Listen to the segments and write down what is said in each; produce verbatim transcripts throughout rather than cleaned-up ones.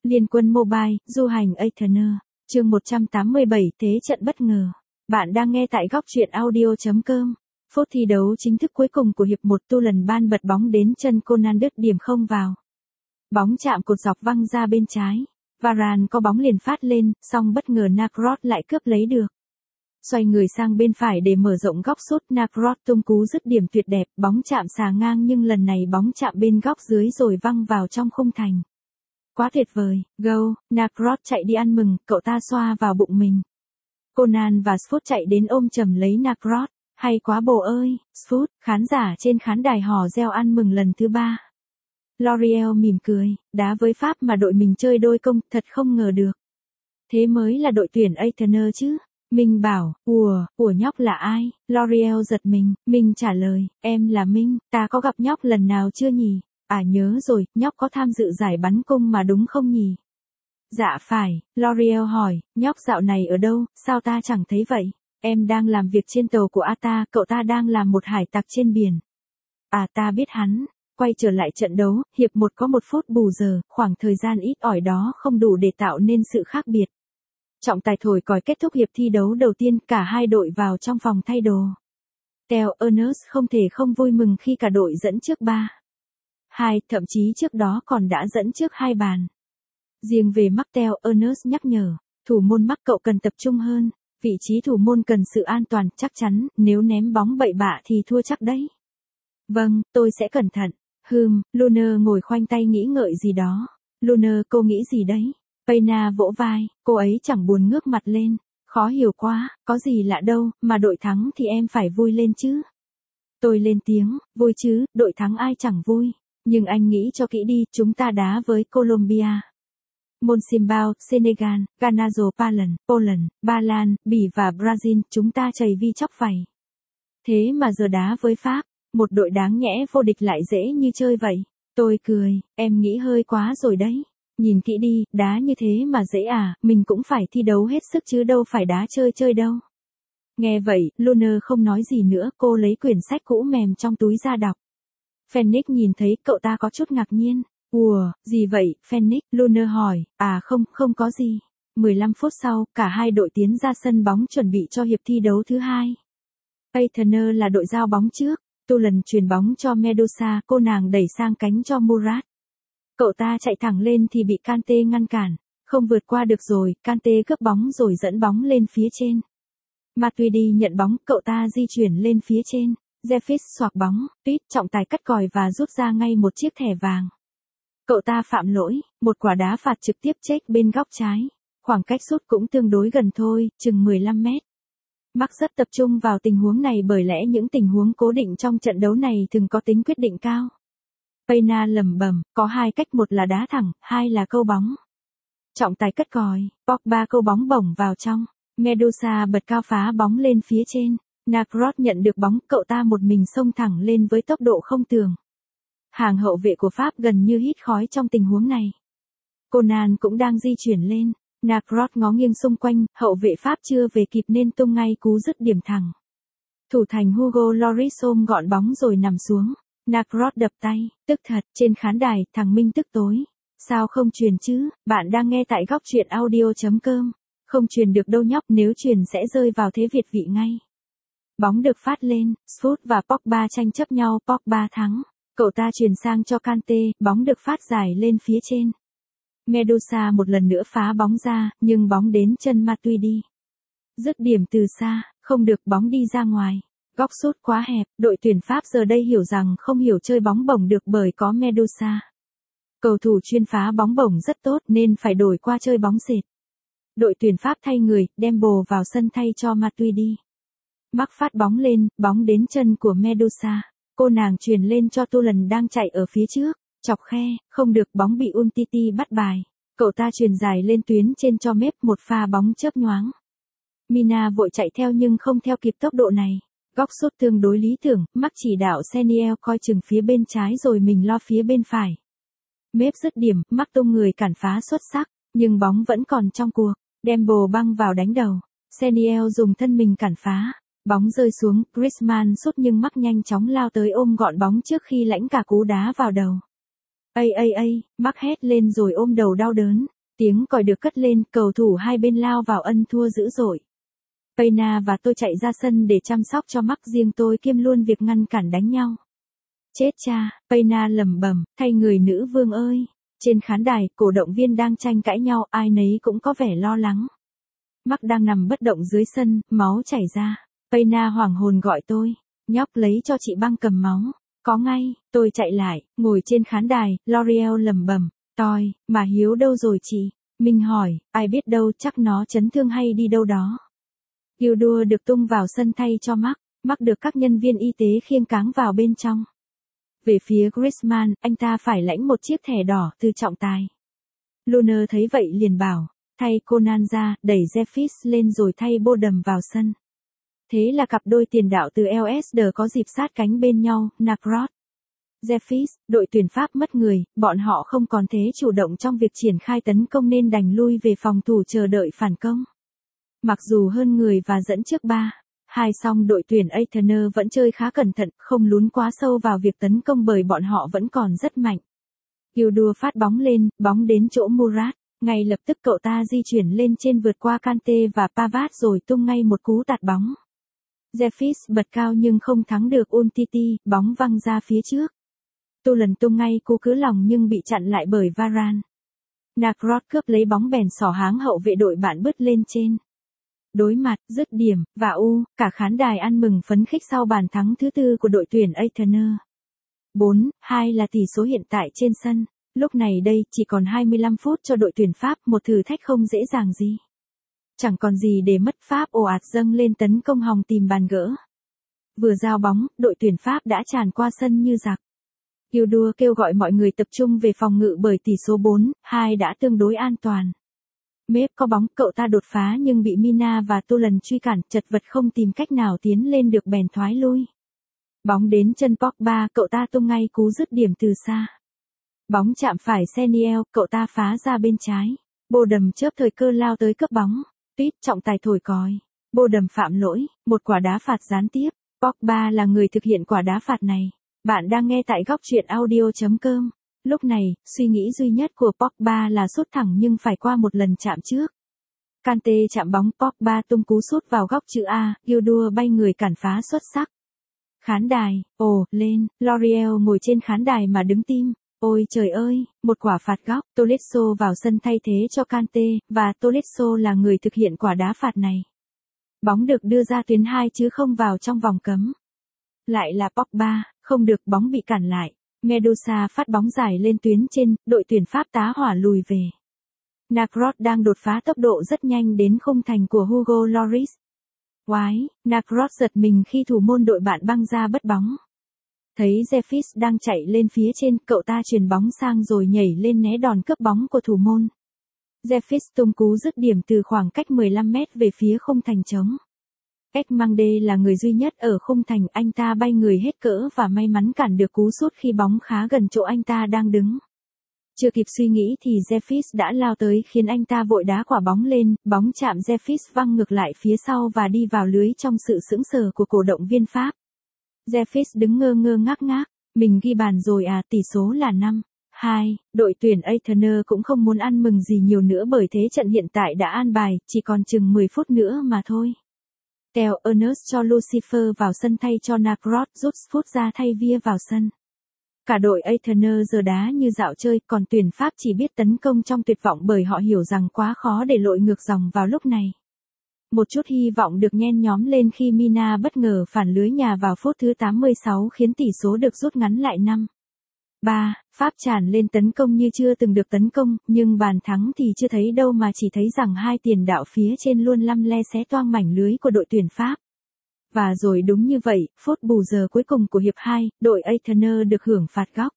Liên quân Mobile, du hành Athener, chương một trăm tám mươi bảy thế trận bất ngờ. Bạn đang nghe tại góc truyện audio.com. Phút thi đấu chính thức cuối cùng của hiệp một, Tuchel ban bật bóng đến chân Conan đứt điểm không vào. Bóng chạm cột dọc văng ra bên trái. Varane có bóng liền phát lên, song bất ngờ Nakros lại cướp lấy được. Xoay người sang bên phải để mở rộng góc sút, Nakros tung cú dứt điểm tuyệt đẹp, bóng chạm xà ngang nhưng lần này bóng chạm bên góc dưới rồi văng vào trong khung thành. Quá tuyệt vời, go, Nakros chạy đi ăn mừng, cậu ta xoa vào bụng mình. Conan và Sfoot chạy đến ôm chầm lấy Nakros, hay quá bồ ơi, Sfoot, khán giả trên khán đài hò reo ăn mừng lần thứ ba. L'Oreal mỉm cười, đá với Pháp mà đội mình chơi đôi công, thật không ngờ được. Thế mới là đội tuyển Athener chứ. Minh bảo, ùa, ủa nhóc là ai? L'Oreal giật mình, Minh trả lời, em là Minh, ta có gặp nhóc lần nào chưa nhỉ? À nhớ rồi, nhóc có tham dự giải bắn cung mà đúng không nhỉ? Dạ phải, L'Oreal hỏi, nhóc dạo này ở đâu, sao ta chẳng thấy vậy? Em đang làm việc trên tàu của Ata, cậu ta đang làm một hải tặc trên biển. À ta biết hắn. Quay trở lại trận đấu, hiệp một có một phút bù giờ, khoảng thời gian ít ỏi đó không đủ để tạo nên sự khác biệt. Trọng tài thổi còi kết thúc hiệp thi đấu đầu tiên, cả hai đội vào trong phòng thay đồ. Theo Ernest không thể không vui mừng khi cả đội dẫn trước ba hai, thậm chí trước đó còn đã dẫn trước hai bàn. Riêng về Martel, Ernest nhắc nhở, thủ môn Mark cậu cần tập trung hơn, vị trí thủ môn cần sự an toàn, chắc chắn, nếu ném bóng bậy bạ thì thua chắc đấy. Vâng, tôi sẽ cẩn thận. Hừm, Luna ngồi khoanh tay nghĩ ngợi gì đó. Luna, cô nghĩ gì đấy? Payna vỗ vai, cô ấy chẳng buồn ngước mặt lên. Khó hiểu quá, có gì lạ đâu, mà đội thắng thì em phải vui lên chứ. Tôi lên tiếng, vui chứ, đội thắng ai chẳng vui. Nhưng anh nghĩ cho kỹ đi, chúng ta đá với Colombia, Monsimbao, Senegal, Ganazo Palan, Poland, Ba Lan, Bỉ và Brazil, chúng ta chầy vi chóc vảy. Thế mà giờ đá với Pháp, một đội đáng nhẽ vô địch lại dễ như chơi vậy. Tôi cười, em nghĩ hơi quá rồi đấy. Nhìn kỹ đi, đá như thế mà dễ à, mình cũng phải thi đấu hết sức chứ đâu phải đá chơi chơi đâu. Nghe vậy, Luna không nói gì nữa, cô lấy quyển sách cũ mềm trong túi ra đọc. Phoenix nhìn thấy cậu ta có chút ngạc nhiên. Ủa, gì vậy, Phoenix? Luna hỏi, à không, không có gì. mười lăm phút sau, cả hai đội tiến ra sân bóng chuẩn bị cho hiệp thi đấu thứ hai. Athener là đội giao bóng trước. Tuchel chuyền bóng cho Medusa, cô nàng đẩy sang cánh cho Murat. Cậu ta chạy thẳng lên thì bị Kante ngăn cản. Không vượt qua được rồi, Kante cướp bóng rồi dẫn bóng lên phía trên. Matuidi nhận bóng, cậu ta di chuyển lên phía trên. Jeffis xoạc bóng, Tuyết trọng tài cắt còi và rút ra ngay một chiếc thẻ vàng. Cậu ta phạm lỗi, một quả đá phạt trực tiếp check bên góc trái. Khoảng cách sút cũng tương đối gần thôi, chừng mười lăm mét. Mark rất tập trung vào tình huống này bởi lẽ những tình huống cố định trong trận đấu này thường có tính quyết định cao. Payna lẩm bẩm, có hai cách, một là đá thẳng, hai là câu bóng. Trọng tài cất còi, Pogba câu bóng bổng vào trong. Medusa bật cao phá bóng lên phía trên. Nakros nhận được bóng, cậu ta một mình xông thẳng lên với tốc độ không tưởng. Hàng hậu vệ của Pháp gần như hít khói trong tình huống này. Conan cũng đang di chuyển lên. Nakros ngó nghiêng xung quanh, hậu vệ Pháp chưa về kịp nên tung ngay cú dứt điểm thẳng. Thủ thành Hugo Lloris ôm gọn bóng rồi nằm xuống. Nakros đập tay, tức thật, trên khán đài, thằng Minh tức tối. Sao không truyền chứ, bạn đang nghe tại góc truyện audio.com. Không truyền được đâu nhóc, nếu truyền sẽ rơi vào thế Việt vị ngay. Bóng được phát lên, Sfoot và Pogba tranh chấp nhau, Pogba thắng. Cậu ta truyền sang cho Kante, bóng được phát dài lên phía trên. Medusa một lần nữa phá bóng ra, nhưng bóng đến chân Matuidi. Dứt điểm từ xa, không được, bóng đi ra ngoài. Góc sút quá hẹp, đội tuyển Pháp giờ đây hiểu rằng không hiểu chơi bóng bổng được bởi có Medusa. Cầu thủ chuyên phá bóng bổng rất tốt nên phải đổi qua chơi bóng sệt. Đội tuyển Pháp thay người, đem bồ vào sân thay cho Matuidi. Mark phát bóng lên, bóng đến chân của Medusa. Cô nàng truyền lên cho Tuchel đang chạy ở phía trước. Chọc khe, không được, bóng bị Umtiti bắt bài. Cậu ta truyền dài lên tuyến trên cho Mép, một pha bóng chớp nhoáng. Mina vội chạy theo nhưng không theo kịp tốc độ này. Góc sút tương đối lý tưởng, Mark chỉ đạo Seniel coi chừng phía bên trái rồi mình lo phía bên phải. Mép dứt điểm, Mark tung người cản phá xuất sắc, nhưng bóng vẫn còn trong cuộc. Dembo băng vào đánh đầu. Seniel dùng thân mình cản phá. Bóng rơi xuống, Griezmann sút nhưng Mark nhanh chóng lao tới ôm gọn bóng trước khi lãnh cả cú đá vào đầu. Ây ây ây, Mark hét lên rồi ôm đầu đau đớn. Tiếng còi được cất lên, cầu thủ hai bên lao vào ân thua dữ dội. Payna và tôi chạy ra sân để chăm sóc cho Mark, riêng tôi kiêm luôn việc ngăn cản đánh nhau. Chết cha, Payna lẩm bẩm, thay người nữ vương ơi. Trên khán đài, cổ động viên đang tranh cãi nhau, ai nấy cũng có vẻ lo lắng. Mark đang nằm bất động dưới sân, máu chảy ra. Payna hoảng hồn gọi tôi. Nhóc lấy cho chị băng cầm máu. Có ngay, tôi chạy lại, ngồi trên khán đài, L'Oreal lẩm bẩm, toi, mà Hiếu đâu rồi chị? Mình hỏi, ai biết đâu, chắc nó chấn thương hay đi đâu đó. Gildur được tung vào sân thay cho Mark, Mark được các nhân viên y tế khiêng cáng vào bên trong. Về phía Griezmann, anh ta phải lãnh một chiếc thẻ đỏ từ trọng tài. Lunar thấy vậy liền bảo, thay Conan ra, đẩy Jeffis lên rồi thay Bodum vào sân. Thế là cặp đôi tiền đạo từ lờ ét đê có dịp sát cánh bên nhau, Nacrot. Jeffis, đội tuyển Pháp mất người, bọn họ không còn thế chủ động trong việc triển khai tấn công nên đành lui về phòng thủ chờ đợi phản công. Mặc dù hơn người và dẫn trước ba hai song đội tuyển Athener vẫn chơi khá cẩn thận, không lún quá sâu vào việc tấn công bởi bọn họ vẫn còn rất mạnh. Gildur phát bóng lên, bóng đến chỗ Murat, ngay lập tức cậu ta di chuyển lên trên vượt qua Kante và Pavard rồi tung ngay một cú tạt bóng. Jeffis bật cao nhưng không thắng được Umtiti, bóng văng ra phía trước. Tu lần tung ngay cú cứ lòng nhưng bị chặn lại bởi Varane. Nacrot cướp lấy bóng bèn xỏ háng hậu vệ đội bạn bứt lên trên. Đối mặt, dứt điểm, và u, cả khán đài ăn mừng phấn khích sau bàn thắng thứ tư của đội tuyển Athener. bốn hai là tỷ số hiện tại trên sân. Lúc này đây, chỉ còn hai mươi lăm phút cho đội tuyển Pháp, một thử thách không dễ dàng gì. Chẳng còn gì để mất, Pháp ồ ạt dâng lên tấn công hòng tìm bàn gỡ. Vừa giao bóng, đội tuyển Pháp đã tràn qua sân như giặc. Gildur kêu gọi mọi người tập trung về phòng ngự bởi tỷ số bốn hai đã tương đối an toàn. Mếp có bóng, cậu ta đột phá nhưng bị Mina và Tô lần truy cản, chật vật không tìm cách nào tiến lên được bèn thoái lui. Bóng đến chân Pogba, cậu ta tung ngay cú dứt điểm từ xa. Bóng chạm phải Seniel, cậu ta phá ra bên trái. Bodum chớp thời cơ lao tới cướp bóng. Tuyết trọng tài thổi còi. Bodum phạm lỗi, một quả đá phạt gián tiếp. Pogba là người thực hiện quả đá phạt này. Bạn đang nghe tại góc truyện audio chấm com. Lúc này, suy nghĩ duy nhất của Pogba là sút thẳng nhưng phải qua một lần chạm trước. Kante chạm bóng, Pogba tung cú sút vào góc chữ A, Gildur bay người cản phá xuất sắc. Khán đài, ồ, lên, L'Oreal ngồi trên khán đài mà đứng tim. Ôi trời ơi, một quả phạt góc, Tolisso vào sân thay thế cho Kante, và Tolisso là người thực hiện quả đá phạt này. Bóng được đưa ra tuyến hai chứ không vào trong vòng cấm. Lại là Pogba, không được, bóng bị cản lại. Medusa phát bóng dài lên tuyến trên, đội tuyển Pháp tá hỏa lùi về. Nacrot đang đột phá tốc độ rất nhanh đến khung thành của Hugo Lloris. Oái, Nacrot giật mình khi thủ môn đội bạn băng ra bất bóng. Thấy Jeffis đang chạy lên phía trên, cậu ta chuyền bóng sang rồi nhảy lên né đòn cướp bóng của thủ môn. Jeffis tung cú dứt điểm từ khoảng cách mười lăm mét về phía khung thành trống. Ekmangde là người duy nhất ở khung thành, anh ta bay người hết cỡ và may mắn cản được cú sút khi bóng khá gần chỗ anh ta đang đứng. Chưa kịp suy nghĩ thì Jeffis đã lao tới khiến anh ta vội đá quả bóng lên, bóng chạm Jeffis văng ngược lại phía sau và đi vào lưới trong sự sững sờ của cổ động viên Pháp. Jeffis đứng ngơ ngơ ngác ngác, mình ghi bàn rồi à, tỷ số là năm hai, đội tuyển Athener cũng không muốn ăn mừng gì nhiều nữa bởi thế trận hiện tại đã an bài, chỉ còn chừng mười phút nữa mà thôi. Theo Ernest cho Lucifer vào sân thay cho Nacrot, rút phút ra thay Via vào sân. Cả đội Athener giờ đá như dạo chơi, còn tuyển Pháp chỉ biết tấn công trong tuyệt vọng bởi họ hiểu rằng quá khó để lội ngược dòng vào lúc này. Một chút hy vọng được nhen nhóm lên khi Mina bất ngờ phản lưới nhà vào phút thứ tám mươi sáu khiến tỷ số được rút ngắn lại năm ba. Pháp tràn lên tấn công như chưa từng được tấn công, nhưng bàn thắng thì chưa thấy đâu mà chỉ thấy rằng hai tiền đạo phía trên luôn lăm le xé toang mảnh lưới của đội tuyển Pháp. Và rồi đúng như vậy, phút bù giờ cuối cùng của hiệp hai, đội Athener được hưởng phạt góc.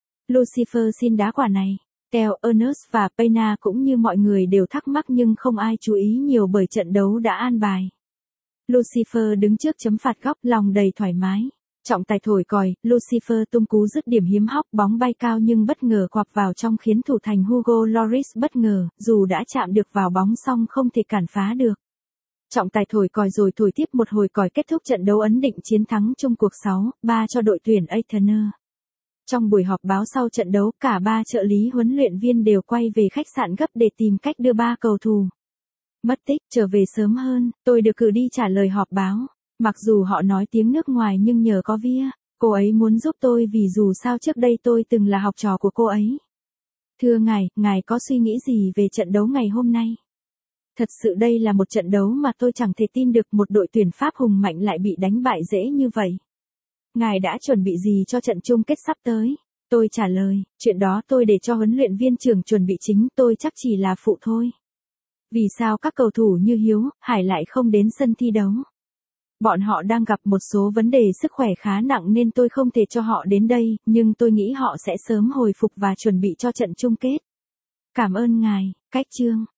Lucifer xin đá quả này. Theo Ernest và Payna cũng như mọi người đều thắc mắc nhưng không ai chú ý nhiều bởi trận đấu đã an bài. Lucifer đứng trước chấm phạt góc, lòng đầy thoải mái. Trọng tài thổi còi, Lucifer tung cú dứt điểm hiếm hóc, bóng bay cao nhưng bất ngờ quặp vào trong khiến thủ thành Hugo Lloris bất ngờ, dù đã chạm được vào bóng song không thể cản phá được. Trọng tài thổi còi rồi thổi tiếp một hồi còi kết thúc trận đấu ấn định chiến thắng chung cuộc sáu ba cho đội tuyển Athener. Trong buổi họp báo sau trận đấu, cả ba trợ lý huấn luyện viên đều quay về khách sạn gấp để tìm cách đưa ba cầu thủ mất tích trở về sớm hơn. Tôi được cử đi trả lời họp báo. Mặc dù họ nói tiếng nước ngoài nhưng nhờ có Via, cô ấy muốn giúp tôi vì dù sao trước đây tôi từng là học trò của cô ấy. Thưa ngài, ngài có suy nghĩ gì về trận đấu ngày hôm nay? Thật sự đây là một trận đấu mà tôi chẳng thể tin được một đội tuyển Pháp hùng mạnh lại bị đánh bại dễ như vậy. Ngài đã chuẩn bị gì cho trận chung kết sắp tới? Tôi trả lời, chuyện đó tôi để cho huấn luyện viên trưởng chuẩn bị chính, tôi chắc chỉ là phụ thôi. Vì sao các cầu thủ như Hiếu, Hải lại không đến sân thi đấu? Bọn họ đang gặp một số vấn đề sức khỏe khá nặng nên tôi không thể cho họ đến đây, nhưng tôi nghĩ họ sẽ sớm hồi phục và chuẩn bị cho trận chung kết. Cảm ơn ngài, Cách Chương.